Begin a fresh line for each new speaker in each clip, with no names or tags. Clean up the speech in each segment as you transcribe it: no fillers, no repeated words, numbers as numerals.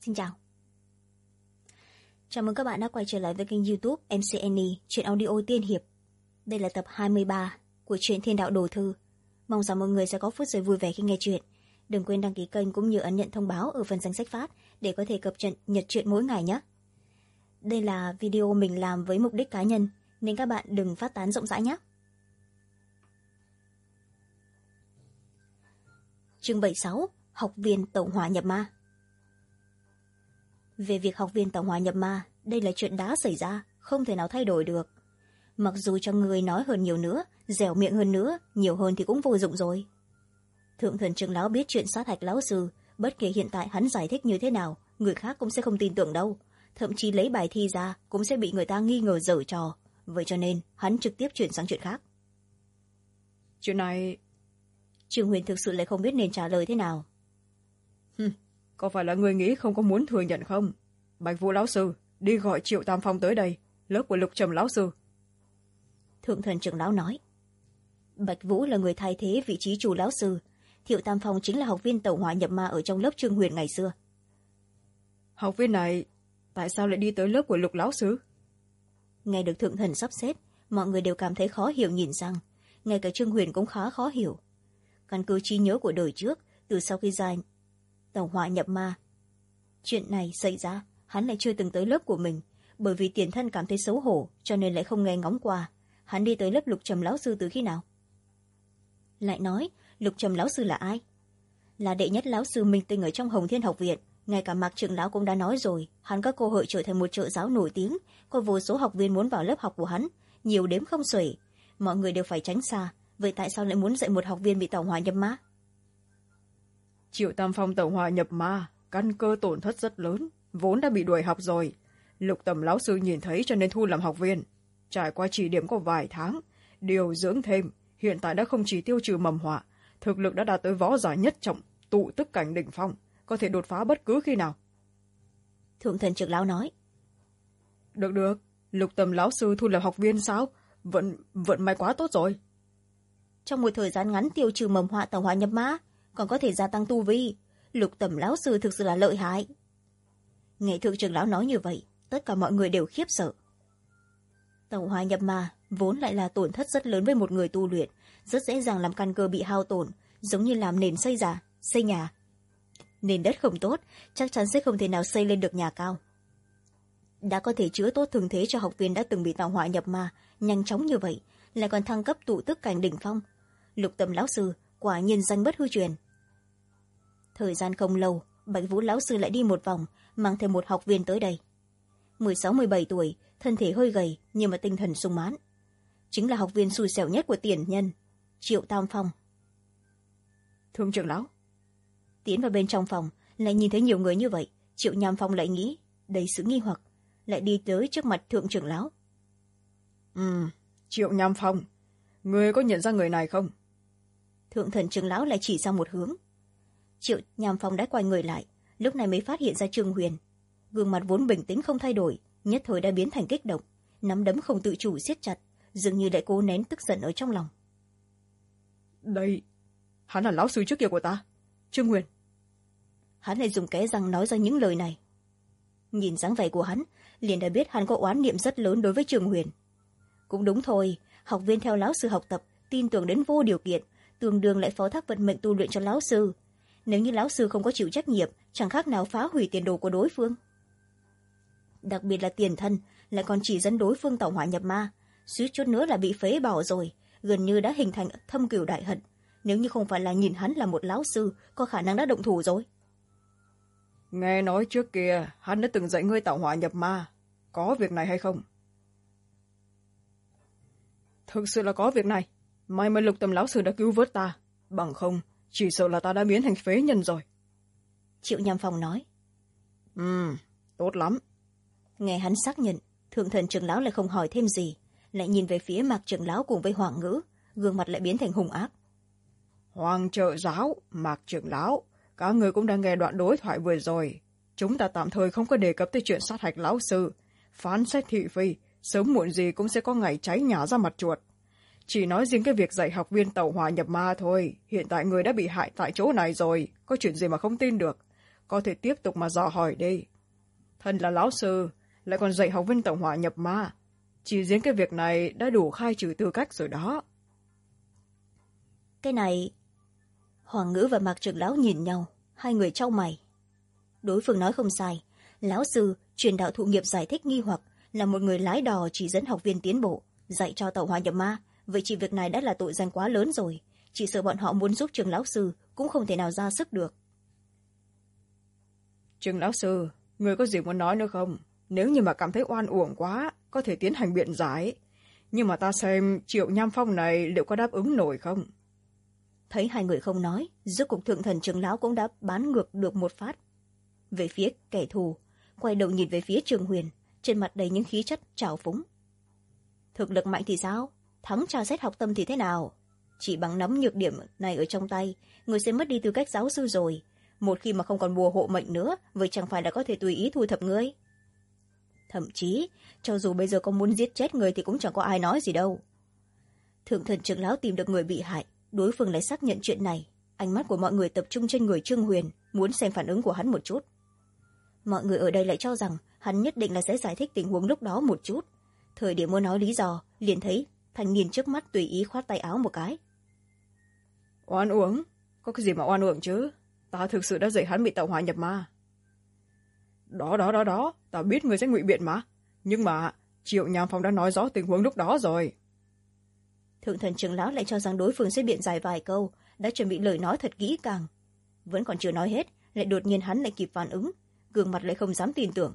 Xin chào. Chào mừng các bạn đã quay trở lại với kênh YouTube MC Annie, truyện audio tiên hiệp. Đây là tập 23 của truyện Thiên Đạo Đồ Thư. Mong rằng mọi người sẽ có phút giây vui vẻ khi nghe truyện. Đừng quên đăng ký kênh cũng như ấn nhận thông báo ở phần danh sách phát để có thể cập nhật truyện mỗi ngày nhé. Đây là video mình làm với mục đích cá nhân nên các bạn đừng phát tán rộng rãi nhé. Chương 76, học viên tẩu hỏa nhập ma. Về việc học viên tẩu hỏa nhập ma, đây là chuyện đã xảy ra, không thể nào thay đổi được. Mặc dù cho người nói hơn nhiều nữa, dẻo miệng hơn nữa, nhiều hơn thì cũng vô dụng rồi. Thượng thần trưởng lão biết chuyện sát hạch lão sư, bất kể hiện tại hắn giải thích như thế nào, người khác cũng sẽ không tin tưởng đâu. Thậm chí lấy bài thi ra cũng sẽ bị người ta nghi ngờ giở trò. Vậy cho nên hắn trực tiếp chuyển sang chuyện khác.
Chuyện này...
Trương Huyền thực sự lại không biết nên trả lời thế nào.
Có phải là người nghĩ không có muốn thừa nhận không? Bạch Vũ lão sư, đi gọi Triệu Tam Phong tới đây, lớp của Lục Trầm lão sư.
Thượng thần trưởng lão nói. Bạch Vũ là người thay thế vị trí chủ lão sư. Triệu Tam Phong chính là học viên tẩu hỏa nhập ma ở trong lớp Trương Huyền ngày xưa.
Học viên này tại sao lại đi tới lớp của Lục lão sư?
Nghe được thượng thần sắp xếp, mọi người đều cảm thấy khó hiểu nhìn sang. Ngay cả Trương Huyền cũng khá khó hiểu. Căn cứ trí nhớ của đời trước, từ sau khi ra tẩu hỏa nhập ma, chuyện này xảy ra, hắn lại chưa từng tới lớp của mình. Bởi vì tiền thân cảm thấy xấu hổ cho nên lại không nghe ngóng qua. Hắn đi tới lớp Lục Trầm lão sư từ khi nào? Lại nói Lục Trầm lão sư là ai? Là đệ nhất lão sư minh tinh ở trong Hồng Thiên học viện. Ngay cả Mạc trưởng lão cũng đã nói rồi, hắn có cơ hội trở thành một trợ giáo nổi tiếng, có vô số học viên muốn vào lớp học của hắn, nhiều đếm không xuể. Mọi người đều phải tránh xa. Vậy tại sao lại muốn dạy một học viên bị tẩu hỏa nhập ma?
Triệu Tam Phong tẩu hỏa nhập ma, căn cơ tổn thất rất lớn, vốn đã bị đuổi học rồi. Lục Tầm lão sư nhìn thấy cho nên thu làm học viên. Trải qua chỉ điểm có vài tháng, điều dưỡng thêm, hiện tại đã không chỉ tiêu trừ mầm họa, thực lực đã đạt tới võ giả nhất trọng, tụ tức cảnh đỉnh phong, có thể đột phá bất cứ khi nào.
Thượng thần trưởng lão nói.
Được, Lục Tầm lão sư thu làm học viên sao? Vận may quá tốt rồi.
Trong một thời gian ngắn tiêu trừ mầm họa tẩu hỏa nhập ma, còn có thể gia tăng tu vi. Lục Tầm lão sư thực sự là lợi hại. Nghe thượng trưởng lão nói như vậy, tất cả mọi người đều khiếp sợ. Tẩu hỏa nhập ma vốn lại là tổn thất rất lớn với một người tu luyện, rất dễ dàng làm căn cơ bị hao tổn, giống như làm nền xây nhà. Nền đất không tốt, chắc chắn sẽ không thể nào xây lên được nhà cao. Đã có thể chữa tốt thương thế cho học viên đã từng bị tẩu hỏa nhập ma nhanh chóng như vậy, lại còn thăng cấp tụ tức cảnh đỉnh phong. Lục Tầm lão sư quả nhiên danh bất hư truyền. Thời gian không lâu, Bạch Vũ lão sư lại đi một vòng, mang thêm một học viên tới đây. 16-17 tuổi, thân thể hơi gầy nhưng mà tinh thần sung mãn. Chính là học viên xui xẻo nhất của tiền nhân, Triệu Tam Phong.
Thượng trưởng lão.
Tiến vào bên trong phòng, lại nhìn thấy nhiều người như vậy, Triệu Nham Phong lại nghĩ đầy sự nghi hoặc, lại đi tới trước mặt thượng trưởng lão.
Triệu Nham Phong, người có nhận ra người này không?
Thượng thần trưởng lão lại chỉ sang một hướng. Triệu Nham Phong đã quay người lại, lúc này mới phát hiện ra Trương Huyền. Gương mặt vốn bình tĩnh không thay đổi, nhất thời đã biến thành kích động, nắm đấm không tự chủ siết chặt, dường như lại cố nén tức giận ở trong lòng.
Đây, hắn là lão sư trước kia của ta, Trương Huyền.
Hắn lại dùng cái răng nói ra những lời này. Nhìn dáng vẻ của hắn, liền đã biết hắn có oán niệm rất lớn đối với Trương Huyền. Cũng đúng thôi, học viên theo lão sư học tập, tin tưởng đến vô điều kiện, tương đương lại phó thác vận mệnh tu luyện cho lão sư. Nếu như lão sư không có chịu trách nhiệm, chẳng khác nào phá hủy tiền đồ của đối phương. Đặc biệt là tiền thân, lại còn chỉ dẫn đối phương tẩu hỏa nhập ma, suýt chút nữa là bị phế bỏ rồi, gần như đã hình thành thâm cửu đại hận. Nếu như không phải là nhìn hắn là một lão sư, có khả năng đã động thủ rồi.
Nghe nói trước kia hắn đã từng dạy ngươi tẩu hỏa nhập ma, có việc này hay không? Thực sự là có việc này, may mà Lục Tầm lão sư đã cứu vớt ta, bằng không chỉ sợ là ta đã biến thành phế nhân rồi.
Triệu Nham Phong nói.
Tốt lắm.
Nghe hắn xác nhận, thượng thần trưởng lão lại không hỏi thêm gì, lại nhìn về phía Mạc trưởng lão cùng với Hoàng Ngữ, gương mặt lại biến thành hung ác.
Hoàng trợ giáo, Mạc trưởng lão, các người cũng đã nghe đoạn đối thoại vừa rồi. Chúng ta tạm thời không có đề cập tới chuyện sát hạch lão sư. Phán xét thị phi, sớm muộn gì cũng sẽ có ngày cháy nhà ra mặt chuột. Chỉ nói riêng cái việc dạy học viên tẩu hỏa nhập ma thôi. Hiện tại người đã bị hại tại chỗ này rồi, có chuyện gì mà không tin được. có thể tiếp tục mà dò hỏi đi. Thân là lão sư lại còn dạy học viên tẩu hỏa nhập ma, chỉ riêng cái việc này đã đủ khai trừ tư cách rồi đó.
Cái này... Hoàng Ngữ và Mạc trưởng lão nhìn nhau, hai người chau mày. Đối phương nói không sai, lão sư truyền đạo thụ nghiệp giải thích nghi hoặc, là một người lái đò chỉ dẫn học viên tiến bộ, dạy cho tẩu hỏa nhập ma. Vậy chỉ việc này đã là tội danh quá lớn rồi, chỉ sợ bọn họ muốn giúp trường lão sư cũng không thể nào ra sức được.
Trường lão sư, người có gì muốn nói nữa không? Nếu như mà cảm thấy oan uổng quá, có thể tiến hành biện giải. Nhưng mà ta xem Triệu Nham Phong này liệu có đáp ứng nổi không?
Thấy hai người không nói, rốt cục thượng thần trưởng lão cũng đã bán ngược được một phát. Về phía kẻ thù, quay đầu nhìn về phía Trường Huyền, trên mặt đầy những khí chất trào phúng. Thực lực mạnh thì sao? Thắng tra xét học tâm thì thế nào? Chỉ bằng nắm nhược điểm này ở trong tay, người sẽ mất đi tư cách giáo sư rồi. Một khi mà không còn bùa hộ mệnh nữa, vậy chẳng phải là có thể tùy ý thu thập ngươi? Thậm chí, cho dù bây giờ có muốn giết chết người thì cũng chẳng có ai nói gì đâu. Thượng thần trưởng lão tìm được người bị hại, đối phương lại xác nhận chuyện này. Ánh mắt của mọi người tập trung trên người Trương Huyền, muốn xem phản ứng của hắn một chút. Mọi người ở đây lại cho rằng hắn nhất định là sẽ giải thích tình huống lúc đó một chút. Thời điểm muốn nói lý do, liền thấy thanh niên trước mắt tùy ý khoát tay áo một cái.
Oan uổng? Có cái gì mà oan uổng chứ? Ta thực sự đã dạy hắn bị tẩu hỏa nhập ma. Đó, ta biết người sẽ ngụy biện mà. Nhưng mà Triệu Nham Phong đã nói rõ tình huống lúc đó rồi.
Thượng thần trưởng lão lại cho rằng đối phương sẽ biện giải vài câu, đã chuẩn bị lời nói thật kỹ càng. Vẫn còn chưa nói hết, lại đột nhiên hắn lại kịp phản ứng, gương mặt lại không dám tin tưởng.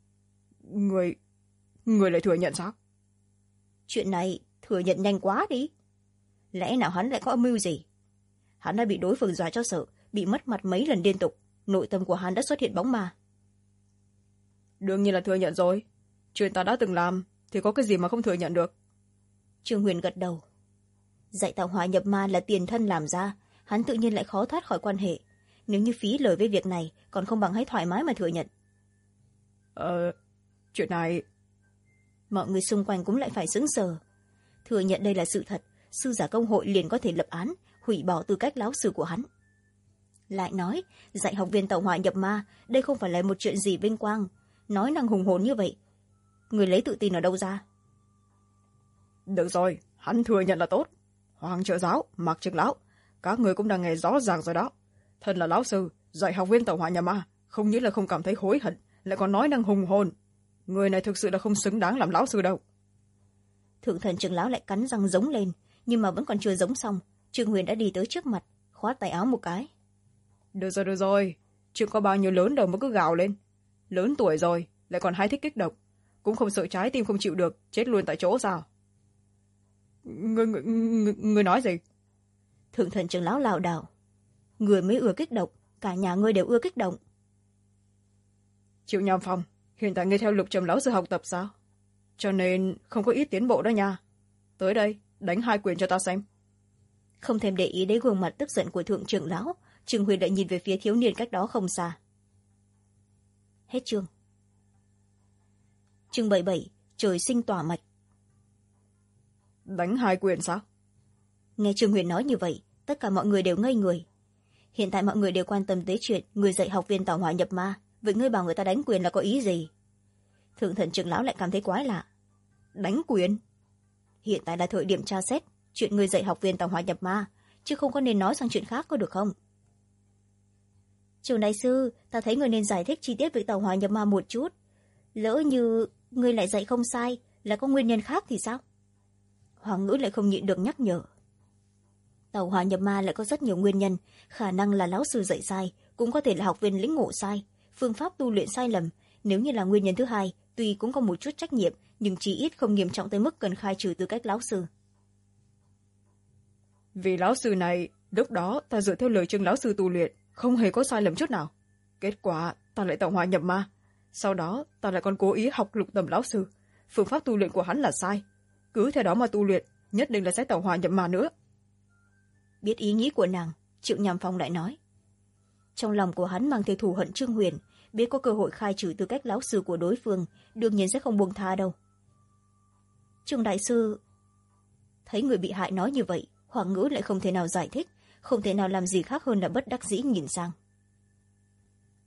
Người lại thừa nhận sao?
Chuyện này thừa nhận nhanh quá đi. Lẽ nào hắn lại có âm mưu gì? Hắn đã bị đối phương dọa cho sợ, bị mất mặt mấy lần liên tục, nội tâm của hắn đã xuất hiện bóng ma.
Đương nhiên là thừa nhận rồi. Chuyện ta đã từng làm thì có cái gì mà không thừa nhận được.
Trương Huyền gật đầu. Dạy tẩu hỏa nhập ma là tiền thân làm ra, hắn tự nhiên lại khó thoát khỏi quan hệ. Nếu như phí lời với việc này, còn không bằng hãy thoải mái mà thừa nhận.
Chuyện này...
Mọi người xung quanh cũng lại phải sững sờ. Thừa nhận đây là sự thật, sư giả công hội liền có thể lập án, hủy bỏ tư cách lão sư của hắn. Lại nói, dạy học viên tẩu hỏa nhập ma, đây không phải là một chuyện gì vinh quang. Nói năng hùng hồn như vậy, người lấy tự tin ở đâu ra?
Được rồi, hắn thừa nhận là tốt. Hoàng trợ giáo, Mạc trưởng lão, các người cũng đang nghe rõ ràng rồi đó. Thân là lão sư, dạy học viên tẩu hỏa nhập ma, không những là không cảm thấy hối hận, lại còn nói năng hùng hồn. Người này thực sự là không xứng đáng làm lão sư đâu.
Thượng thần trưởng lão lại cắn răng giống lên, nhưng mà vẫn còn chưa giống xong, Trương Huyền đã đi tới trước mặt, khoát tay áo một cái.
Được rồi, chuyện có bao nhiêu lớn đâu mà cứ gào lên. Lớn tuổi rồi, lại còn hay thích kích động, cũng không sợ trái tim không chịu được, chết luôn tại chỗ sao? Ngươi nói gì?
Thượng thần trưởng lão lảo đảo. Người mới ưa kích động, cả nhà ngươi đều ưa kích động.
Triệu Nham Phong, hiện tại ngươi theo Lục Trầm lão sư học tập sao? Cho nên không có ít tiến bộ đó nha. Tới đây, đánh 2 quyền cho ta xem.
Không thèm để ý đến gương mặt tức giận của thượng trưởng lão, Trương Huyền lại nhìn về phía thiếu niên cách đó không xa. Hết chương. Chương 77, trời sinh tỏa mạch.
Đánh 2 quyền sao?
Nghe Trương Huyền nói như vậy, tất cả mọi người đều ngây người. Hiện tại mọi người đều quan tâm tới chuyện người dạy học viên tẩu hỏa nhập ma, vậy ngươi bảo người ta đánh quyền là có ý gì? Thượng thần trưởng lão lại cảm thấy quái lạ. Đánh quyền? Hiện tại là thời điểm tra xét chuyện người dạy học viên tẩu hỏa nhập ma, chứ không có nên nói sang chuyện khác có được không? Trường đại sư, ta thấy người nên giải thích chi tiết việc tẩu hỏa nhập ma một chút. Lỡ như người lại dạy không sai, là có nguyên nhân khác thì sao? Hoàng Ngữ lại không nhịn được nhắc nhở. Tẩu hỏa nhập ma lại có rất nhiều nguyên nhân, khả năng là lão sư dạy sai, cũng có thể là học viên lĩnh ngộ sai, phương pháp tu luyện sai lầm. Nếu như là nguyên nhân thứ hai, tuy cũng có một chút trách nhiệm, nhưng chí ít không nghiêm trọng tới mức cần khai trừ tư cách lão sư.
Vì lão sư này, lúc đó ta dựa theo lời Trương lão sư tu luyện, không hề có sai lầm chút nào. Kết quả ta lại tẩu hỏa nhập ma. Sau đó ta lại còn cố ý học Lục Tầm lão sư. Phương pháp tu luyện của hắn là sai. Cứ theo đó mà tu luyện, nhất định là sẽ tẩu hỏa nhập ma nữa.
Biết ý nghĩ của nàng, Triệu Nham Phong lại nói. Trong lòng của hắn mang theo thù hận Trương Huyền, biết có cơ hội khai trừ tư cách lão sư của đối phương, đương nhiên sẽ không buông tha đâu. Trương đại sư... Thấy người bị hại nói như vậy, Hoàng Ngữ lại không thể nào giải thích, không thể nào làm gì khác hơn là bất đắc dĩ nhìn sang.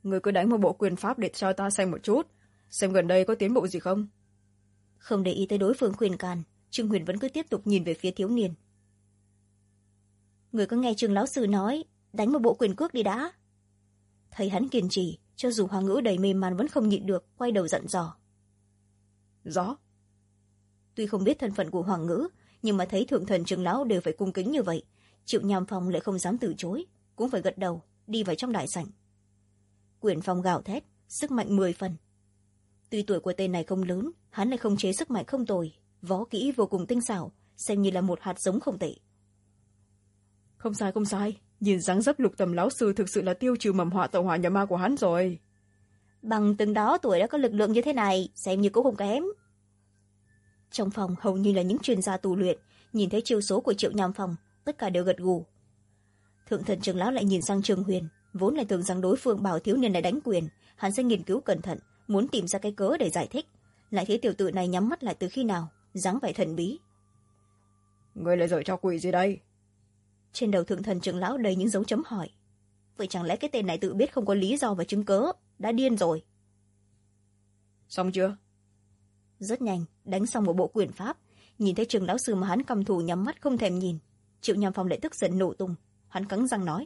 người cứ đánh một bộ quyền pháp để cho ta xem một chút, xem gần đây có tiến bộ gì không.
Không để ý tới đối phương khuyên can, Trương Huyền vẫn cứ tiếp tục nhìn về phía thiếu niên. Người có nghe Trương lão sư nói đánh một bộ quyền cước đi đã. Thấy hắn kiên trì, cho dù Hoàng Ngữ đầy mê man vẫn không nhịn được, quay đầu dặn dò.
Rõ.
Tuy không biết thân phận của Hoàng Ngữ, nhưng mà thấy thượng thần Trương lão đều phải cung kính như vậy, Triệu Nham Phong lại không dám từ chối, cũng phải gật đầu đi vào trong đại sảnh. Quyền phong gào thét, sức mạnh 10 phần. Tuy tuổi của tên này không lớn, hắn lại không chế sức mạnh không tồi, võ kỹ vô cùng tinh xảo, xem như là một hạt giống không tệ.
Không sai, không sai, nhìn dáng dấp Lục Tầm lão sư thực sự là tiêu trừ mầm họa tẩu hỏa nhập ma của hắn rồi.
Bằng từng đó tuổi đã có lực lượng như thế này, xem như cũng không kém. Trong phòng hầu như là những chuyên gia tu luyện, nhìn thấy chiêu số của Triệu Nham Phong, tất cả đều gật gù. Thượng thần Trường lão lại nhìn sang Trương Huyền, vốn lại tưởng rằng đối phương bảo thiếu niên này đánh quyền, hắn sẽ nghiên cứu cẩn thận, muốn tìm ra cái cớ để giải thích, lại thấy tiểu tử này nhắm mắt lại từ khi nào, dáng vẻ thần bí.
Ngươi lại giở cho quỷ gì đây?
Trên đầu thượng thần Trường lão đầy những dấu chấm hỏi. Vậy chẳng lẽ cái tên này tự biết không có lý do và chứng cớ, đã điên rồi?
Xong chưa?
Rất nhanh, đánh xong một bộ quyền pháp, nhìn thấy Trường lão sư mà hắn cầm thủ nhắm mắt không thèm nhìn, Triệu Nham Phong lại tức giận nổ tung, hắn cắn răng nói.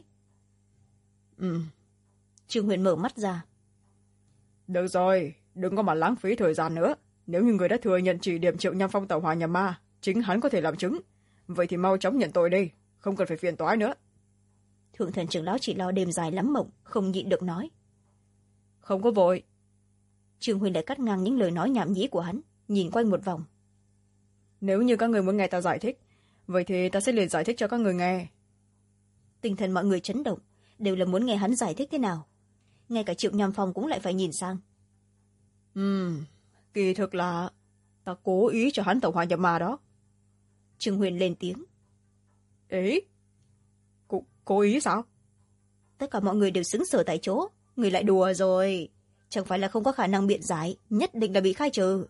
Trương Huyền mở mắt ra.
Được rồi, đừng có mà lãng phí thời gian nữa. Nếu như người đã thừa nhận chỉ điểm Triệu Nham Phong tẩu hỏa nhập ma, chính hắn có thể làm chứng. Vậy thì mau chóng nhận tội đi, không cần phải phiền toái nữa.
Thượng thần Trường lão chỉ lo đêm dài lắm mộng, không nhịn được nói.
Không có vội.
Trương Huyền lại cắt ngang những lời nói nhảm nhí của hắn, nhìn quanh một vòng.
Nếu như các người muốn nghe ta giải thích, vậy thì ta sẽ liền giải thích cho các người nghe.
Tinh thần mọi người chấn động, đều là muốn nghe hắn giải thích thế nào. Ngay cả Triệu Nham Phong cũng lại phải nhìn sang.
Kỳ thực là ta cố ý cho hắn tẩu hỏa nhập ma đó.
Trương Huyền lên tiếng.
Ý? Cố ý sao?
Tất cả mọi người đều sững sờ tại chỗ. Người lại đùa rồi. Chẳng phải là không có khả năng biện giải, nhất định là bị khai trừ.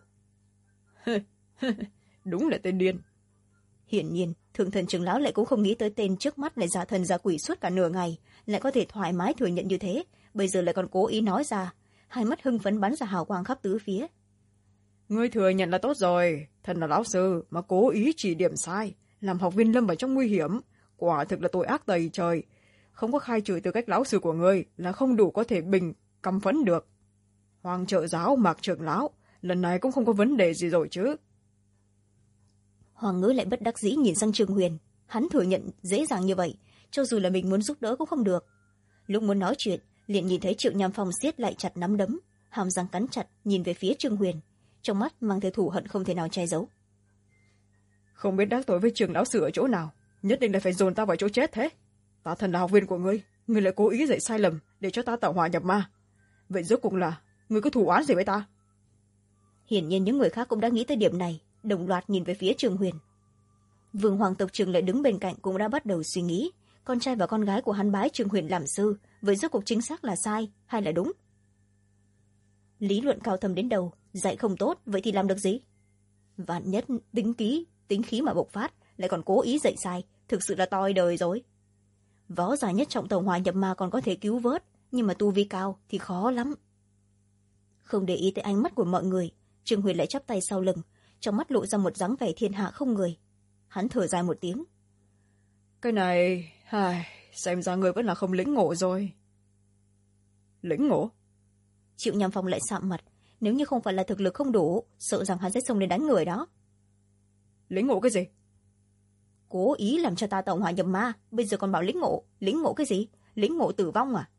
Đúng là tên điên.
Hiển nhiên, thượng thần Trường lão lại cũng không nghĩ tới tên trước mắt lại giả thần giả quỷ suốt cả nửa ngày, lại có thể thoải mái thừa nhận như thế, bây giờ lại còn cố ý nói ra, hai mắt hưng phấn bắn ra hào quang khắp tứ phía.
Ngươi thừa nhận là tốt rồi, thần là lão sư mà cố ý chỉ điểm sai, làm học viên lâm vào trong nguy hiểm, quả thực là tội ác tày trời. Không có khai trừ tư cách lão sư của ngươi là không đủ có thể bình căm phẫn được. Hoàng trợ giáo Mạc trưởng lão, lần này cũng không có vấn đề gì rồi chứ?
Hoàng Ngữ lại bất đắc dĩ nhìn sang Trương Huyền, hắn thừa nhận dễ dàng như vậy, cho dù là mình muốn giúp đỡ cũng không được. Lúc muốn nói chuyện, liền nhìn thấy Triệu Nham Phong siết lại chặt nắm đấm, hàm răng cắn chặt nhìn về phía Trương Huyền, trong mắt mang theo thù hận không thể nào che giấu.
Không biết đắc tội với Trường lão sư ở chỗ nào, nhất định là phải dồn ta vào chỗ chết thế. Ta thần là học viên của ngươi, ngươi lại cố ý dạy sai lầm để cho ta tẩu hỏa nhập ma. Vậy rốt cuộc là ngươi có thù oán gì với ta?
Hiển nhiên những người khác cũng đã nghĩ tới điểm này, đồng loạt nhìn về phía Trương Huyền. Vương Hoàng tộc Trường lại đứng bên cạnh cũng đã bắt đầu suy nghĩ, con trai và con gái của hắn bái Trương Huyền làm sư, vậy rốt cuộc chính xác là sai hay là đúng? Lý luận cao thâm đến đâu, dạy không tốt vậy thì làm được gì? Vạn nhất tính khí mà bộc phát, lại còn cố ý dạy sai, thực sự là toi đời rồi. Võ giả nhất trọng tẩu hỏa nhập ma còn có thể cứu vớt, nhưng mà tu vi cao thì khó lắm. Không để ý tới ánh mắt của mọi người, Trương Huyền lại chắp tay sau lưng, trong mắt lộ ra một dáng vẻ thiên hạ không người. Hắn thở dài một tiếng.
Cái này, xem ra người vẫn là không lĩnh ngộ rồi. Lĩnh ngộ?
Triệu Nham Phong lại sạm mặt, nếu như không phải là thực lực không đủ, sợ rằng hắn sẽ xông lên đánh người đó.
Lĩnh ngộ cái gì?
Cố ý làm cho ta tẩu hỏa nhập ma, bây giờ còn bảo lĩnh ngộ cái gì? Lĩnh ngộ tử vong à?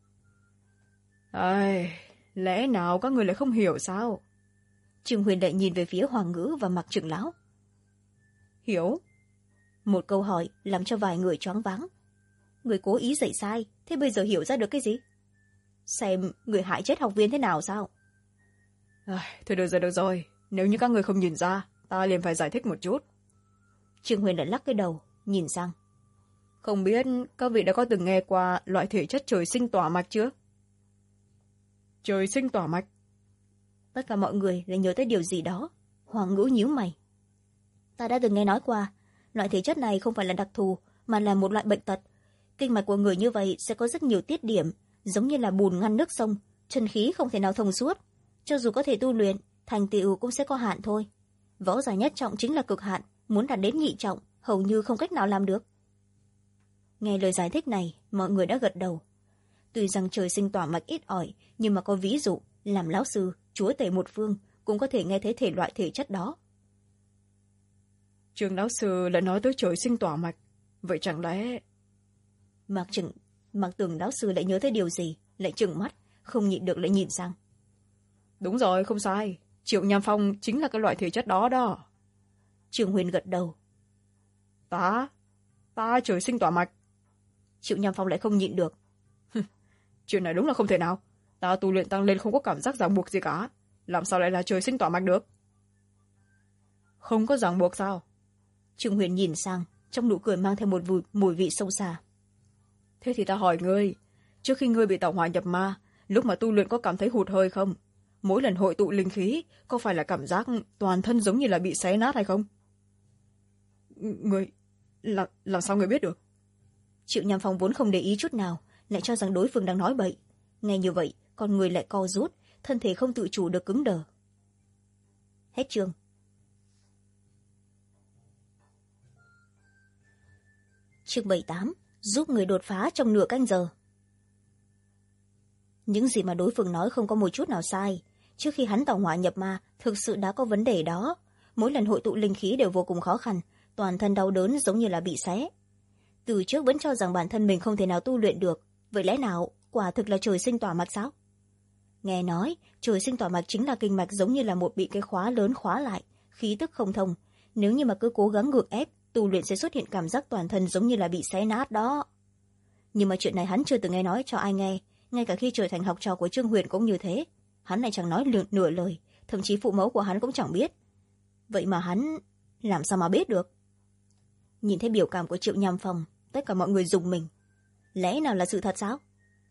Lẽ nào các người lại không hiểu sao?
Trương Huyền lại nhìn về phía Hoàng Ngữ và Mạc trưởng lão.
Hiểu?
Một câu hỏi làm cho vài người choáng váng. Người cố ý dạy sai, thế bây giờ hiểu ra được cái gì? Xem người hại chết học viên thế nào sao?
Thôi được rồi, nếu như các người không nhìn ra, ta liền phải giải thích một chút.
Trương Huyền lại lắc cái đầu, nhìn sang.
Không biết các vị đã có từng nghe qua loại thể chất trời sinh tỏa mạch chưa? Trời sinh tỏa mạch?
Tất cả mọi người lại nhớ tới điều gì đó. Hoàng Ngữ nhíu mày. Ta đã từng nghe nói qua, loại thể chất này không phải là đặc thù, mà là một loại bệnh tật. Kinh mạch của người như vậy sẽ có rất nhiều tiết điểm, giống như là bùn ngăn nước sông, chân khí không thể nào thông suốt, cho dù có thể tu luyện, thành tựu cũng sẽ có hạn thôi. Võ giả nhất trọng chính là cực hạn, muốn đạt đến nhị trọng hầu như không cách nào làm được. Nghe lời giải thích này, mọi người đã gật đầu. Tuy rằng trời sinh tỏa mạch ít ỏi, nhưng mà có ví dụ làm lão sư chúa tể một phương cũng có thể nghe thấy thể loại thể chất đó.
Trường lão sư lại nói tới trời sinh tỏa mạch, vậy chẳng lẽ...
Mạc Tưởng lão sư lại nhớ tới điều gì, lại trừng mắt, không nhịn được lại nhìn sang.
Đúng rồi, không sai, Triệu Nham Phong chính là cái loại thể chất đó đó.
Trường Huyền gật đầu.
Ta trời sinh tỏa mạch.
Triệu Nham Phong lại không nhịn được.
Chuyện này đúng là không thể nào, ta tu luyện tăng lên không có cảm giác ràng buộc gì cả, làm sao lại là trời sinh tỏa mạch được? Không có ràng buộc sao?
Trường Huyền nhìn sang, trong nụ cười mang theo một mùi vị sâu xa.
Thế thì ta hỏi ngươi, trước khi ngươi bị tẩu hỏa nhập ma, lúc mà tu luyện có cảm thấy hụt hơi không? Mỗi lần hội tụ linh khí, có phải là cảm giác toàn thân giống như là bị xé nát hay không? Ngươi... làm sao ngươi biết được?
Triệu Nham Phong vốn không để ý chút nào, lại cho rằng đối phương đang nói bậy. Nghe như vậy, con người lại co rút, thân thể không tự chủ được cứng đờ. Hết chương. Chương 78, giúp người đột phá trong nửa canh giờ. Những gì mà đối phương nói không có một chút nào sai. Trước khi hắn tẩu hỏa nhập ma, thực sự đã có vấn đề đó. Mỗi lần hội tụ linh khí đều vô cùng khó khăn, toàn thân đau đớn giống như là bị xé. Từ trước vẫn cho rằng bản thân mình không thể nào tu luyện được, vậy lẽ nào quả thực là trời sinh tỏa mạch sao? Nghe nói trời sinh tỏa mạch chính là kinh mạch giống như là một bị cái khóa lớn khóa lại, khí tức không thông. Nếu như mà cứ cố gắng gượng ép, tu luyện sẽ xuất hiện cảm giác toàn thân giống như là bị xé nát đó. Nhưng mà chuyện này hắn chưa từng nghe nói cho ai nghe, ngay cả khi trở thành học trò của Trương Huyền cũng như thế. Hắn này chẳng nói nửa lời, thậm chí phụ mẫu của hắn cũng chẳng biết. Vậy mà hắn làm sao mà biết được? Nhìn thấy biểu cảm của Triệu Nham Phong, tất cả mọi người rùng mình. Lẽ nào là sự thật sao?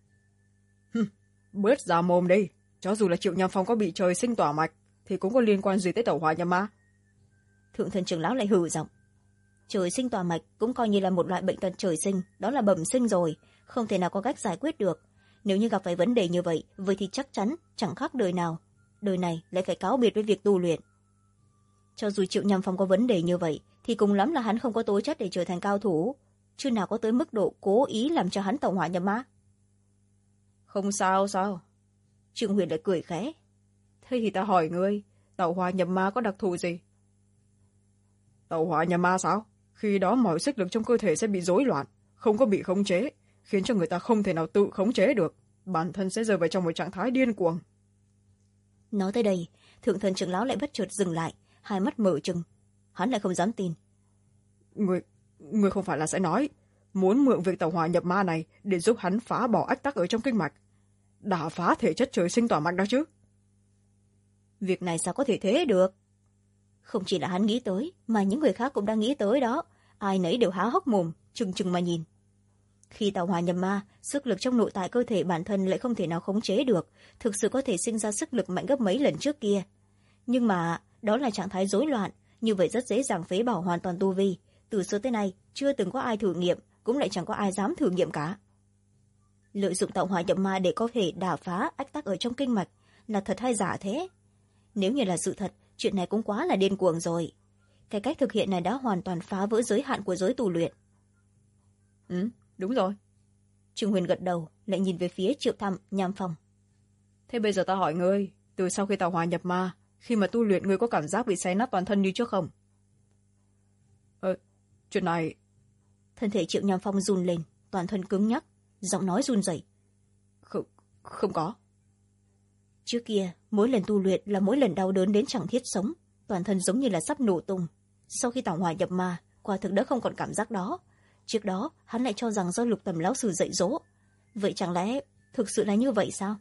Bớt ra mồm đi, cho dù là Triệu Nham Phong có bị trời sinh tỏa mạch thì cũng có liên quan gì tới tẩu hỏa nhập ma?
Thượng thần trưởng lão lại hừ giọng. Trời sinh tỏa mạch cũng coi như là một loại bệnh tật trời sinh, đó là bẩm sinh rồi, không thể nào có cách giải quyết được. Nếu như gặp phải vấn đề như vậy thì chắc chắn chẳng khác đời nào, đời này lại phải cáo biệt với việc tu luyện. Cho dù Triệu Nham Phong có vấn đề như vậy thì cùng lắm là hắn không có tố chất để trở thành cao thủ, chứ nào có tới mức độ cố ý làm cho hắn tẩu hỏa nhập ma.
Không sao sao?
Trương Huyền lại cười khẽ.
Thế thì ta hỏi ngươi, tẩu hỏa nhập ma có đặc thù gì? Tẩu hỏa nhập ma sao? Khi đó mọi sức lực trong cơ thể sẽ bị rối loạn, không có bị khống chế, khiến cho người ta không thể nào tự khống chế được, bản thân sẽ rơi vào trong một trạng thái điên cuồng.
Nói tới đây, thượng thần trưởng lão lại bất chợt dừng lại, hai mắt mở trừng. Hắn lại không dám tin.
Người không phải là sẽ nói muốn mượn việc tẩu hỏa nhập ma này để giúp hắn phá bỏ ách tắc ở trong kinh mạch, đả phá thể chất trời sinh tỏa mạch đó chứ?
Việc này sao có thể thế được? Không chỉ là hắn nghĩ tới, mà những người khác cũng đang nghĩ tới đó. Ai nấy đều há hốc mồm, trừng trừng mà nhìn. Khi tẩu hỏa nhập ma, sức lực trong nội tại cơ thể bản thân lại không thể nào khống chế được, thực sự có thể sinh ra sức lực mạnh gấp mấy lần trước kia. Nhưng mà đó là trạng thái rối loạn, như vậy rất dễ dàng phế bỏ hoàn toàn tu vi. Từ xưa tới nay chưa từng có ai thử nghiệm, cũng lại chẳng có ai dám thử nghiệm cả. Lợi dụng tẩu hỏa nhập ma để có thể đả phá ách tắc ở trong kinh mạch là thật hay giả thế? Nếu như là sự thật, chuyện này cũng quá là điên cuồng rồi. Cái cách thực hiện này đã hoàn toàn phá vỡ giới hạn của giới tu luyện.
Đúng rồi.
Trương Huyền gật đầu, lại nhìn về phía Triệu Nham Phong.
Thế bây giờ ta hỏi ngươi, từ sau khi tẩu hỏa nhập ma, khi mà tu luyện ngươi có cảm giác bị xé nát toàn thân như trước không? Chuyện này...
Thân thể Triệu Nham Phong run lên, toàn thân cứng nhắc, giọng nói run rẩy.
Không có.
Trước kia, mỗi lần tu luyện là mỗi lần đau đớn đến chẳng thiết sống, toàn thân giống như là sắp nổ tung. Sau khi tẩu hỏa nhập ma, quả thực đã không còn cảm giác đó. Trước đó, hắn lại cho rằng do Lục Tầm lão sư dạy dỗ. Vậy chẳng lẽ thực sự là như vậy sao?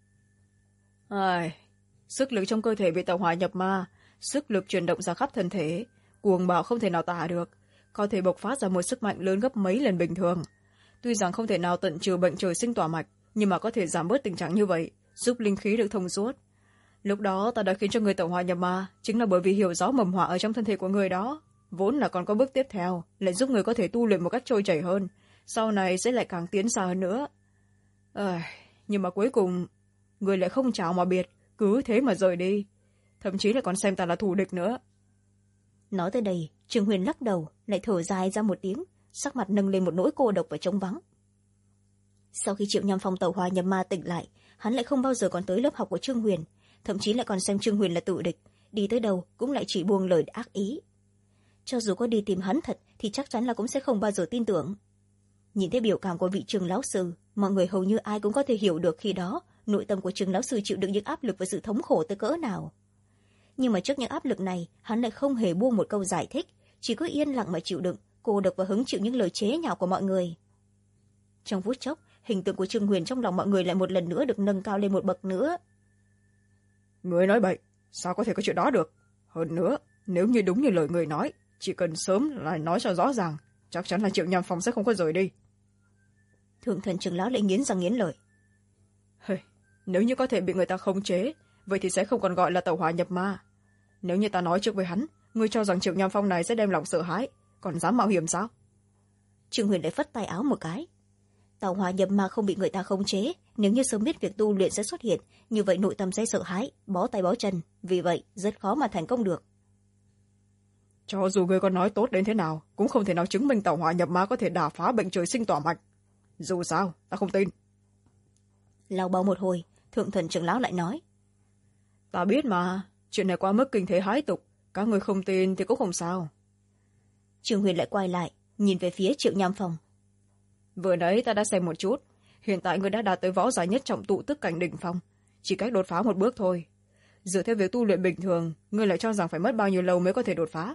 Sức lực trong cơ thể bị tẩu hỏa nhập ma, sức lực chuyển động ra khắp thân thể, cuồng bạo không thể nào tả được, có thể bộc phát ra một sức mạnh lớn gấp mấy lần bình thường. Tuy rằng không thể nào tận trừ bệnh trời sinh tỏa mạch, nhưng mà có thể giảm bớt tình trạng như vậy, giúp linh khí được thông suốt. Lúc đó ta đã khiến cho người tẩu hỏa nhập ma, chính là bởi vì hiểu rõ mầm họa ở trong thân thể của người đó. Vốn là còn có bước tiếp theo, lại giúp người có thể tu luyện một cách trôi chảy hơn, sau này sẽ lại càng tiến xa hơn nữa. Nhưng mà cuối cùng người lại không chào mà biệt, cứ thế mà rời đi, thậm chí là còn xem ta là thù địch nữa.
Nói tới đây, Trương Huyền lắc đầu, lại thở dài ra một tiếng, sắc mặt nâng lên một nỗi cô độc và trống vắng. Sau khi Triệu Nham Phong tẩu hỏa nhập ma tỉnh lại, hắn lại không bao giờ còn tới lớp học của Trương Huyền, thậm chí lại còn xem Trương Huyền là tự địch, đi tới đâu cũng lại chỉ buông lời ác ý. Cho dù có đi tìm hắn thật thì chắc chắn là cũng sẽ không bao giờ tin tưởng. Nhìn thấy biểu cảm của vị Trương lão sư, mọi người hầu như ai cũng có thể hiểu được khi đó nội tâm của Trương lão sư chịu đựng những áp lực và sự thống khổ tới cỡ nào. Nhưng mà trước những áp lực này, hắn lại không hề buông một câu giải thích, chỉ cứ yên lặng mà chịu đựng, cô độc và hứng chịu những lời chế nhạo của mọi người. Trong phút chốc, hình tượng của Trương Huyền trong lòng mọi người lại một lần nữa được nâng cao lên một bậc nữa.
Người nói bậy, sao có thể có chuyện đó được? Hơn nữa, nếu như đúng như lời người nói, chỉ cần sớm là nói cho rõ ràng, chắc chắn là Triệu Nham Phong sẽ không có rời đi.
Thượng thần trưởng lão lại nghiến răng nghiến lợi.
Nếu như có thể bị người ta khống chế, vậy thì sẽ không còn gọi là tẩu hỏa nhập ma. Nếu như ta nói trước với hắn, ngươi cho rằng Triệu Nham Phong này sẽ đem lòng sợ hãi, còn dám mạo hiểm sao?
Trương Huyền lại phất tay áo một cái. Tẩu hỏa nhập ma không bị người ta khống chế, nếu như sớm biết việc tu luyện sẽ xuất hiện, như vậy nội tâm sẽ sợ hãi, bó tay bó chân, vì vậy rất khó mà thành công được.
Cho dù ngươi có nói tốt đến thế nào, cũng không thể nào chứng minh tẩu hỏa nhập ma có thể đả phá bệnh trời sinh tỏa mạch. Dù sao, ta không tin.
Lau bao một hồi, thượng thần trưởng lão lại nói.
Ta biết mà, chuyện này quá mức kinh thế hãi tục, các người không tin thì cũng không sao.
Trương Huyền lại quay lại, nhìn về phía Triệu Nham Phong.
Vừa nãy ta đã xem một chút, hiện tại người đã đạt tới võ giả nhất trọng tụ tức cảnh đỉnh phong, chỉ cách đột phá một bước thôi. Dựa theo việc tu luyện bình thường, ngươi lại cho rằng phải mất bao nhiêu lâu mới có thể đột phá?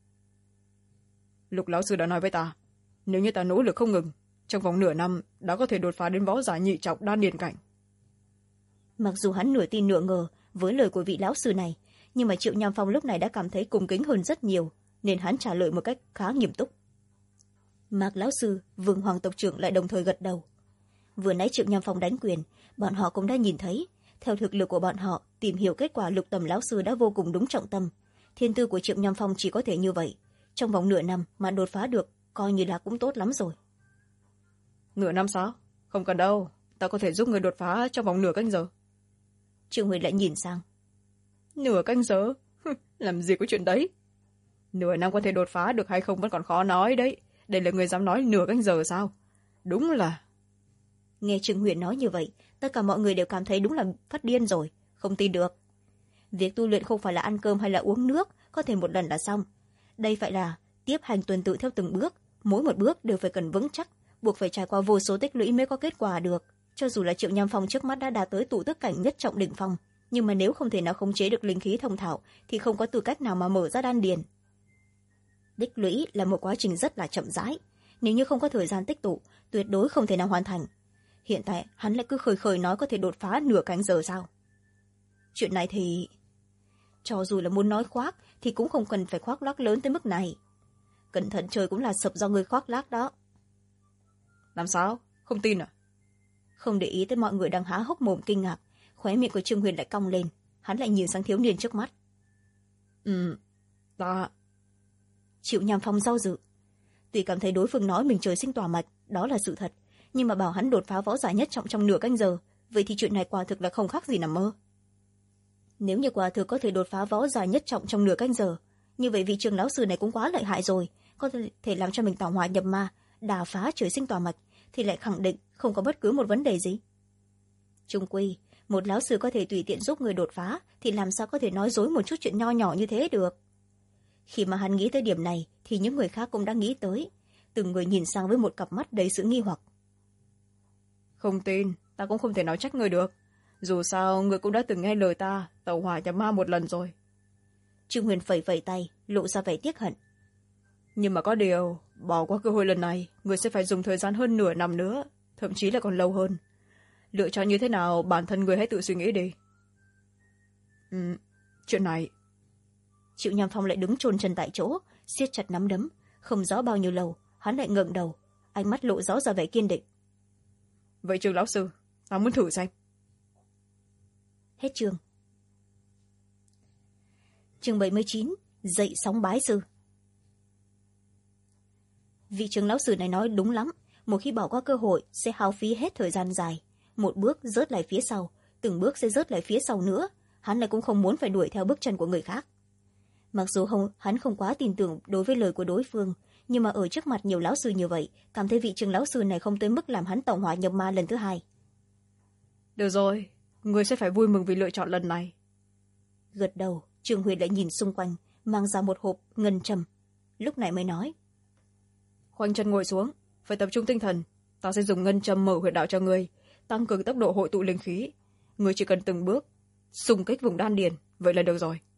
Lục lão sư đã nói với ta, nếu như ta nỗ lực không ngừng, trong vòng nửa năm đã có thể đột phá đến võ giả nhị trọng đan điền cảnh.
Mặc dù hắn nửa tin nửa ngờ với lời của vị lão sư này, nhưng mà Triệu Nham Phong lúc này đã cảm thấy cung kính hơn rất nhiều, nên hắn trả lời một cách khá nghiêm túc. Mạc lão sư, Vương Hoàng tộc trưởng lại đồng thời gật đầu. Vừa nãy Triệu Nham Phong đánh quyền, bọn họ cũng đã nhìn thấy, theo thực lực của bọn họ, tìm hiểu kết quả Lục Tầm lão sư đã vô cùng đúng trọng tâm. Thiên tư của Triệu Nham Phong chỉ có thể như vậy, trong vòng nửa năm mà đột phá được, coi như là cũng tốt lắm rồi.
Nửa năm sao? Không cần đâu, ta có thể giúp người đột phá trong vòng nửa canh giờ.
Trương Huệ lại nhìn sang.
Nửa canh giờ? Làm gì có chuyện đấy? Nửa năm có thể đột phá được hay không vẫn còn khó nói đấy. Đây là người dám nói nửa canh giờ sao? Đúng là...
Nghe Trương Huyền nói như vậy, tất cả mọi người đều cảm thấy đúng là phát điên rồi, không tin được. Việc tu luyện không phải là ăn cơm hay là uống nước, có thể một lần là xong. Đây phải là tiếp hành tuần tự theo từng bước, mỗi một bước đều phải cần vững chắc, buộc phải trải qua vô số tích lũy mới có kết quả được. Cho dù là Triệu Nham Phong trước mắt đã đạt tới tụ tức cảnh nhất trọng đỉnh phong, nhưng mà nếu không thể nào khống chế được linh khí thông thạo thì không có tư cách nào mà mở ra đan điền. Tích lũy là một quá trình rất là chậm rãi, nếu như không có thời gian tích tụ, tuyệt đối không thể nào hoàn thành. Hiện tại hắn lại cứ khơi khơi nói có thể đột phá nửa canh giờ sao? Chuyện này thì cho dù là muốn nói khoác thì cũng không cần phải khoác lác lớn tới mức này. Cẩn thận trời cũng là sập do người khoác lác đó.
Làm sao? Không tin à?
Không để ý tới mọi người đang há hốc mồm kinh ngạc, khóe miệng của Trương Huyền lại cong lên, hắn lại nhìn sang thiếu niên trước mắt.
Ta...
Triệu Nham Phong do dự. Tuy cảm thấy đối phương nói mình trời sinh tỏa mạch, đó là sự thật, nhưng mà bảo hắn đột phá võ giả nhất trọng trong nửa canh giờ, vậy thì chuyện này quả thực là không khác gì nằm mơ. Nếu như quả thực có thể đột phá võ giả nhất trọng trong nửa canh giờ, như vậy vị trường lão sư này cũng quá lợi hại rồi, có thể làm cho mình tảo hỏa nhập ma, đả phá trời sinh tỏa mạch, thì lại khẳng định không có bất cứ một vấn đề gì. Chung quy, một lão sư có thể tùy tiện giúp người đột phá thì làm sao có thể nói dối một chút chuyện nho nhỏ như thế được. Khi mà hắn nghĩ tới điểm này thì những người khác cũng đã nghĩ tới, từng người nhìn sang với một cặp mắt đầy sự nghi hoặc.
Không tin, ta cũng không thể nào trách người được, dù sao người cũng đã từng nghe lời ta tẩu hỏa nhập ma một lần rồi.
Trương Huyền phẩy phẩy tay, lộ ra vẻ tiếc hận.
Nhưng mà có điều, bỏ qua cơ hội lần này, người sẽ phải dùng thời gian hơn nửa năm nữa, thậm chí là còn lâu hơn. Lựa chọn như thế nào bản thân người hãy tự suy nghĩ đi. Chuyện này...
Triệu Nham Phong lại đứng chôn chân tại chỗ, siết chặt nắm đấm, không rõ bao nhiêu lâu hắn lại ngẩng đầu, ánh mắt lộ rõ ra vẻ kiên định.
Vậy Trương lão sư, ta muốn thử xem.
Hết chương. Chương 79, dậy sóng bái sư. Vị Trương lão sư này nói đúng lắm, một khi bỏ qua cơ hội sẽ hao phí hết thời gian dài, một bước rớt lại phía sau, từng bước sẽ rớt lại phía sau nữa. Hắn lại cũng không muốn phải đuổi theo bước chân của người khác. Mặc dù hắn không quá tin tưởng đối với lời của đối phương, nhưng mà ở trước mặt nhiều lão sư như vậy, cảm thấy vị Trừng lão sư này không tới mức làm hắn tẩu hỏa nhập ma lần thứ hai.
Được rồi, người sẽ phải vui mừng vì lựa chọn lần này.
Gật đầu, Trương Huyền lại nhìn xung quanh, mang ra một hộp ngân châm, lúc này mới nói:
Khoanh chân ngồi xuống, phải tập trung tinh thần. Ta sẽ dùng ngân châm mở huyệt đạo cho người, tăng cường tốc độ hội tụ linh khí. Người chỉ cần từng bước xung kích vùng đan điền, vậy là được rồi.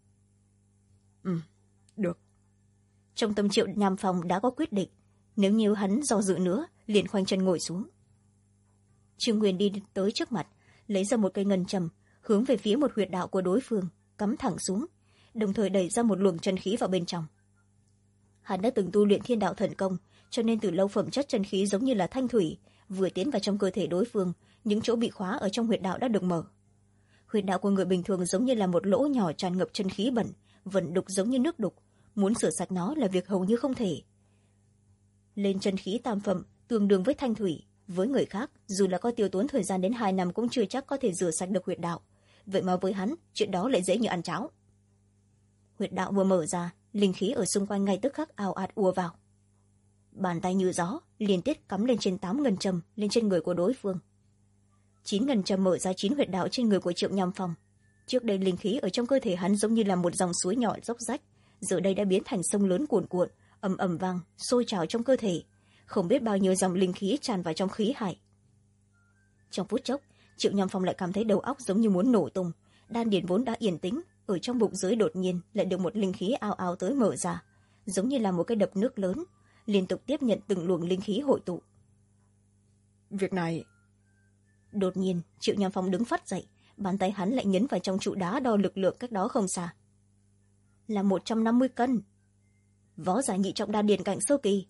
Được.
Trong tâm Triệu Nham Phong đã có quyết định, nếu như hắn do dự nữa liền khoanh chân ngồi xuống. Trương Huyền đi tới trước mặt, lấy ra một cây ngân châm, hướng về phía một huyệt đạo của đối phương, cắm thẳng xuống, đồng thời đẩy ra một luồng chân khí vào bên trong. Hắn đã từng tu luyện thiên đạo thần công, cho nên từ lâu phẩm chất chân khí giống như là thanh thủy, vừa tiến vào trong cơ thể đối phương, những chỗ bị khóa ở trong huyệt đạo đã được mở. Huyệt đạo của người bình thường giống như là một lỗ nhỏ tràn ngập chân khí bẩn, vẩn đục giống như nước đục, muốn sửa sạch nó là việc hầu như không thể. Lên chân khí tam phẩm tương đương với thanh thủy, với người khác dù là có tiêu tốn thời gian đến 2 năm cũng chưa chắc có thể rửa sạch được huyệt đạo, vậy mà với hắn chuyện đó lại dễ như ăn cháo. Huyệt đạo vừa mở ra, linh khí ở xung quanh ngay tức khắc ào ạt ùa vào. Bàn tay như gió liên tiếp cắm lên trên 8 ngân châm lên trên người của đối phương. 9 ngân châm mở ra 9 huyệt đạo trên người của Triệu Nham Phong. Trước đây linh khí ở trong cơ thể hắn giống như là một dòng suối nhỏ dốc rách, giờ đây đã biến thành sông lớn cuồn cuộn, ầm ầm vang sôi trào trong cơ thể, không biết bao nhiêu dòng linh khí tràn vào trong khí hải. Trong phút chốc, Triệu Nham Phong lại cảm thấy đầu óc giống như muốn nổ tung, đan điền vốn đã yên tĩnh, ở trong bụng dưới đột nhiên lại được một linh khí ao ao tới mở ra, giống như là một cái đập nước lớn, liên tục tiếp nhận từng luồng linh khí hội tụ.
Việc này...
Đột nhiên, Triệu Nham Phong đứng phắt dậy, bàn tay hắn lại nhấn vào trong trụ đá đo lực lượng cách đó không xa. Là 150 cân. Võ giả nhị trọng đan điền cảnh sơ kỳ.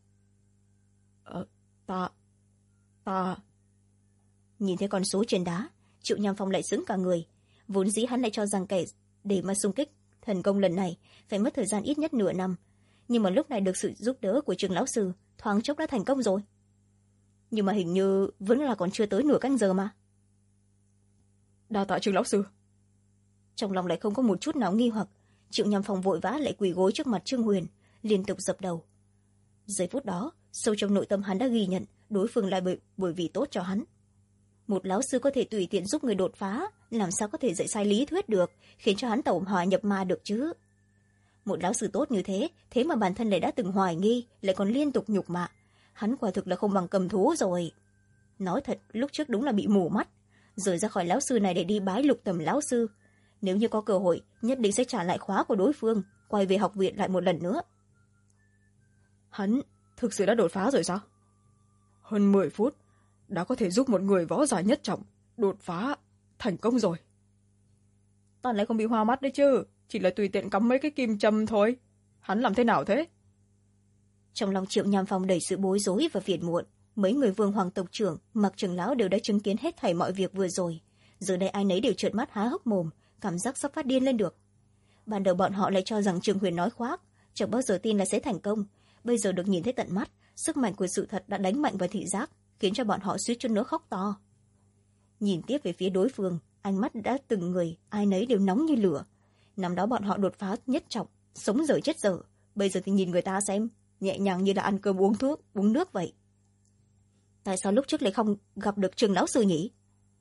Ta...
Nhìn thấy con số trên đá, Triệu Nham Phong lại sững cả người. Vốn dĩ hắn lại cho rằng kẻ để mà xung kích thần công lần này phải mất thời gian ít nhất nửa năm, nhưng mà lúc này được sự giúp đỡ của Trừng lão sư, thoáng chốc đã thành công rồi. Nhưng mà hình như vẫn là còn chưa tới nửa canh giờ mà.
Đa tạ Trừng lão sư.
Trong lòng lại không có một chút nào nghi hoặc, Triệu Nham Phong vội vã lại quỳ gối trước mặt Trương Huyền, liên tục dập đầu. Giây phút đó, sâu trong nội tâm hắn đã ghi nhận đối phương lại bởi vì tốt cho hắn. Một lão sư có thể tùy tiện giúp người đột phá, làm sao có thể dạy sai lý thuyết được, khiến cho hắn tẩu hỏa nhập ma được chứ. Một lão sư tốt như thế, thế mà bản thân lại đã từng hoài nghi, lại còn liên tục nhục mạ. Hắn quả thực là không bằng cầm thú rồi. Nói thật, lúc trước đúng là bị mù mắt, rời ra khỏi lão sư này để đi bái Lục Tầm lão sư. Nếu như có cơ hội, nhất định sẽ trả lại khóa của đối phương, quay về học viện lại một lần nữa.
Hắn thực sự đã đột phá rồi sao? Hơn 10 phút, đã có thể giúp một người võ giả nhất trọng đột phá thành công rồi. Ta lại không bị hoa mắt đấy chứ, chỉ là tùy tiện cắm mấy cái kim châm thôi. Hắn làm thế nào thế?
Trong lòng Triệu Nham Phong đầy sự bối rối và phiền muộn. Mấy người Vương Hoàng tộc trưởng, Mạc trưởng lão đều đã chứng kiến hết thảy mọi việc vừa rồi. Giờ đây ai nấy đều trợn mắt há hốc mồm, cảm giác sắp phát điên lên được. Ban đầu bọn họ lại cho rằng Trương Huyền nói khoác, chẳng bao giờ tin là sẽ thành công. Bây giờ được nhìn thấy tận mắt, sức mạnh của sự thật đã đánh mạnh vào thị giác, khiến cho bọn họ suýt chút nữa khóc to. Nhìn tiếp về phía đối phương, ánh mắt đã từng người, ai nấy đều nóng như lửa. Năm đó bọn họ đột phá nhất trọng, sống dở chết dở, bây giờ thì nhìn người ta xem, nhẹ nhàng như là ăn cơm uống thuốc, uống nước vậy. Tại sao lúc trước lại không gặp được Trừng lão sư nhỉ?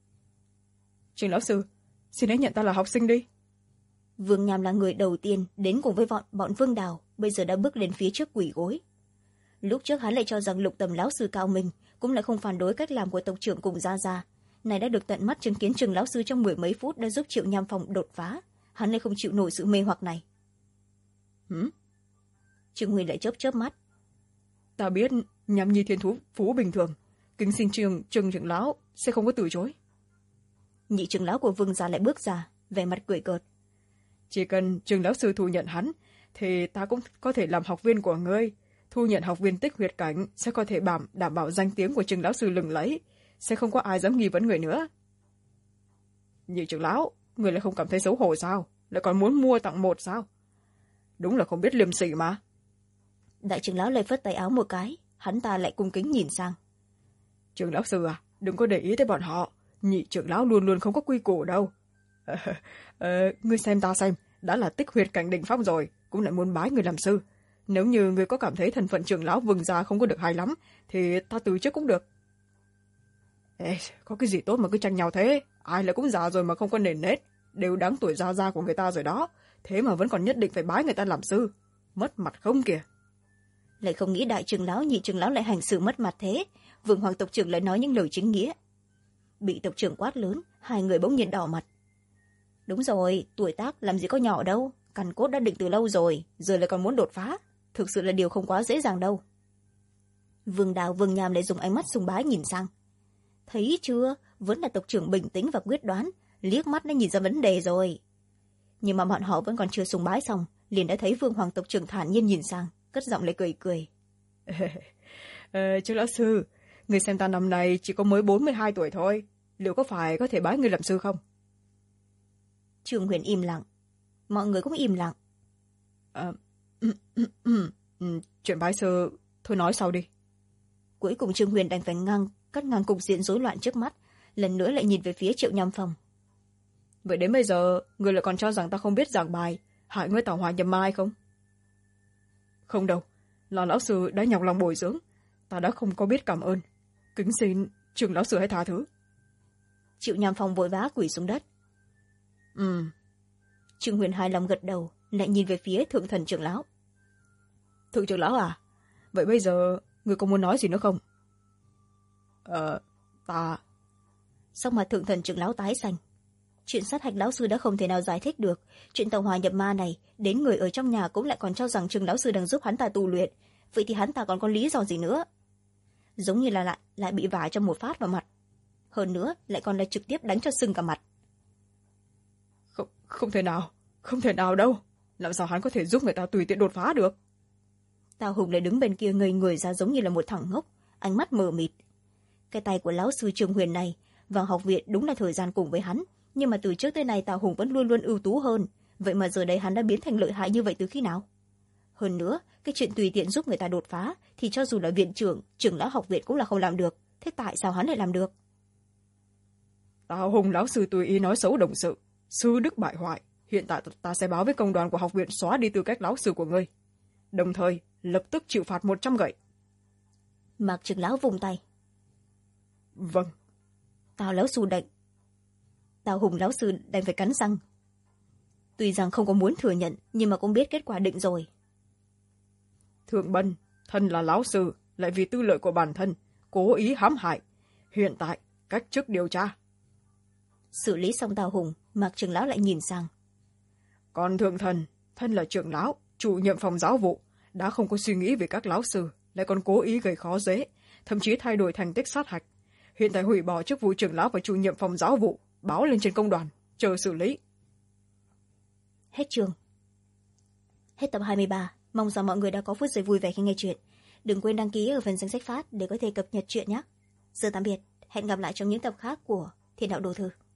Trừng lão sư, xin hãy nhận ta là học sinh đi.
Vương Nham là người đầu tiên đến cùng với bọn Vương Đào, bây giờ đã bước lên phía trước quỳ gối. Lúc trước hắn lại cho rằng Lục Tầm lão sư cao minh, cũng lại không phản đối cách làm của tộc trưởng cùng Gia Gia. Này đã được tận mắt chứng kiến Trừng lão sư trong 10 mấy phút đã giúp Triệu Nham Phong đột phá, hắn lại không chịu nổi sự mê hoặc này. Trương Huy lại chớp chớp mắt.
Ta biết nhằm nhi thiên thú phú bình thường, kính xin Trừng trưởng lão sẽ không có từ chối.
Nhị trưởng lão của Vương gia lại bước ra, vẻ mặt cười cợt.
Chỉ cần Trừng lão sư thu nhận hắn, thì ta cũng có thể làm học viên của ngươi. Thu nhận học viên tích huyệt cảnh sẽ có thể đảm bảo danh tiếng của Trừng lão sư lừng lẫy, sẽ không có ai dám nghi vấn người nữa. Nhị trưởng lão, người lại không cảm thấy xấu hổ sao? Lại còn muốn mua tặng một sao? Đúng là không biết liêm sỉ mà.
Đại trưởng lão lại phất tay áo một cái, hắn ta lại cung kính nhìn sang.
Trừng lão sư à, đừng có để ý tới bọn họ, nhị trưởng lão luôn luôn không có quy củ đâu. Ngươi xem ta xem, đã là tích huyệt cảnh đỉnh phong rồi, cũng lại muốn bái người làm sư. Nếu như ngươi có cảm thấy thân phận trưởng lão vừng ra không có được hay lắm, thì ta từ trước cũng được. Ê, có cái gì tốt mà cứ tranh nhau thế? Ai lại cũng già rồi mà không có nền nết, đều đáng tuổi già già của người ta rồi đó. Thế mà vẫn còn nhất định phải bái người ta làm sư. Mất mặt không kìa.
Lại không nghĩ đại trưởng lão nhị trưởng lão lại hành xử mất mặt thế. Vương Hoàng tộc trưởng lại nói những lời chính nghĩa. Bị tộc trưởng quát lớn, hai người bỗng nhiên đỏ mặt. Đúng rồi, tuổi tác làm gì có nhỏ đâu, căn cốt đã định từ lâu rồi, giờ lại còn muốn đột phá, thực sự là điều không quá dễ dàng đâu. Vương Đào Vương Nham lại dùng ánh mắt sùng bái nhìn sang. Thấy chưa, vẫn là tộc trưởng bình tĩnh và quyết đoán, liếc mắt đã nhìn ra vấn đề rồi. Nhưng mà bọn họ vẫn còn chưa sùng bái xong, liền đã thấy Vương Hoàng tộc trưởng thản nhiên nhìn sang, cất giọng lại cười cười.
Chứ lão sư, người xem ta năm nay chỉ có mới 42 tuổi thôi, liệu có phải có thể bái người làm sư không?
Trương Huyền im lặng, mọi người cũng im lặng.
Chuyện bái sư thôi nói sau đi.
Cuối cùng Trương Huyền đành phải cắt ngang cục diện rối loạn trước mắt, lần nữa lại nhìn về phía Triệu Nham Phong.
Vậy đến bây giờ người lại còn cho rằng ta không biết giảng bài, hại ngươi tảo hỏa nhập ma hay không? Không đâu, là lão sư đã nhọc lòng bồi dưỡng, ta đã không có biết cảm ơn. Kính xin Trương lão sư hãy tha thứ.
Triệu Nham Phong vội vã quỳ xuống đất. Trương Huyền hài lòng gật đầu, lại nhìn về phía thượng thần trưởng lão.
Thượng trưởng lão à, vậy bây giờ người có muốn nói gì nữa không? Ta...
Sắc mặt thượng thần trưởng lão tái xanh. Chuyện sát hạch lão sư đã không thể nào giải thích được, chuyện tàu hỏa nhập ma này đến người ở trong nhà cũng lại còn cho rằng Trương lão sư đang giúp hắn ta tu luyện, vậy thì hắn ta còn có lý do gì nữa? Giống như là lại bị vả cho một phát vào mặt, hơn nữa lại còn là trực tiếp đánh cho sưng cả mặt.
Không thể nào, không thể nào đâu, làm sao hắn có thể giúp người ta tùy tiện đột phá được?
Tào Hùng lại đứng bên kia ngây người ra giống như là một thằng ngốc, ánh mắt mờ mịt. Cái tay của lão sư Trương Huyền này vào học viện đúng là thời gian cùng với hắn, nhưng mà từ trước tới nay Tào Hùng vẫn luôn luôn ưu tú hơn, vậy mà giờ đây hắn đã biến thành lợi hại như vậy từ khi nào? Hơn nữa, cái chuyện tùy tiện giúp người ta đột phá thì cho dù là viện trưởng, trưởng lão học viện cũng là không làm được, thế tại sao hắn lại làm được?
Tào Hùng lão sư tùy ý nói xấu đồng sự, sư đức bại hoại, hiện tại ta sẽ báo với công đoàn của học viện xóa đi tư cách lão sư của ngươi, đồng thời lập tức chịu phạt 100 gậy.
Mạc trưởng lão vùng tay.
Vâng.
Tào Hùng lão sư đành phải cắn răng. Tuy rằng không có muốn thừa nhận, nhưng mà cũng biết kết quả định rồi.
Thượng Bân, thân là lão sư, lại vì tư lợi của bản thân, cố ý hãm hại. Hiện tại, cách chức điều tra.
Xử lý xong Tào Hùng, Mạc trưởng lão lại nhìn sang.
Còn thượng thần, thân là trưởng lão, chủ nhiệm phòng giáo vụ, đã không có suy nghĩ về các lão sư, lại còn cố ý gây khó dễ, thậm chí thay đổi thành tích sát hạch. Hiện tại hủy bỏ chức vụ trưởng lão và chủ nhiệm phòng giáo vụ, báo lên trên công đoàn, chờ xử lý.
Hết chương. Hết tập 23. Mong rằng mọi người đã có phút giây vui vẻ khi nghe chuyện. Đừng quên đăng ký ở phần danh sách phát để có thể cập nhật chuyện nhé. Giờ tạm biệt, hẹn gặp lại trong những tập khác của Thiên Đạo Đồ Thư.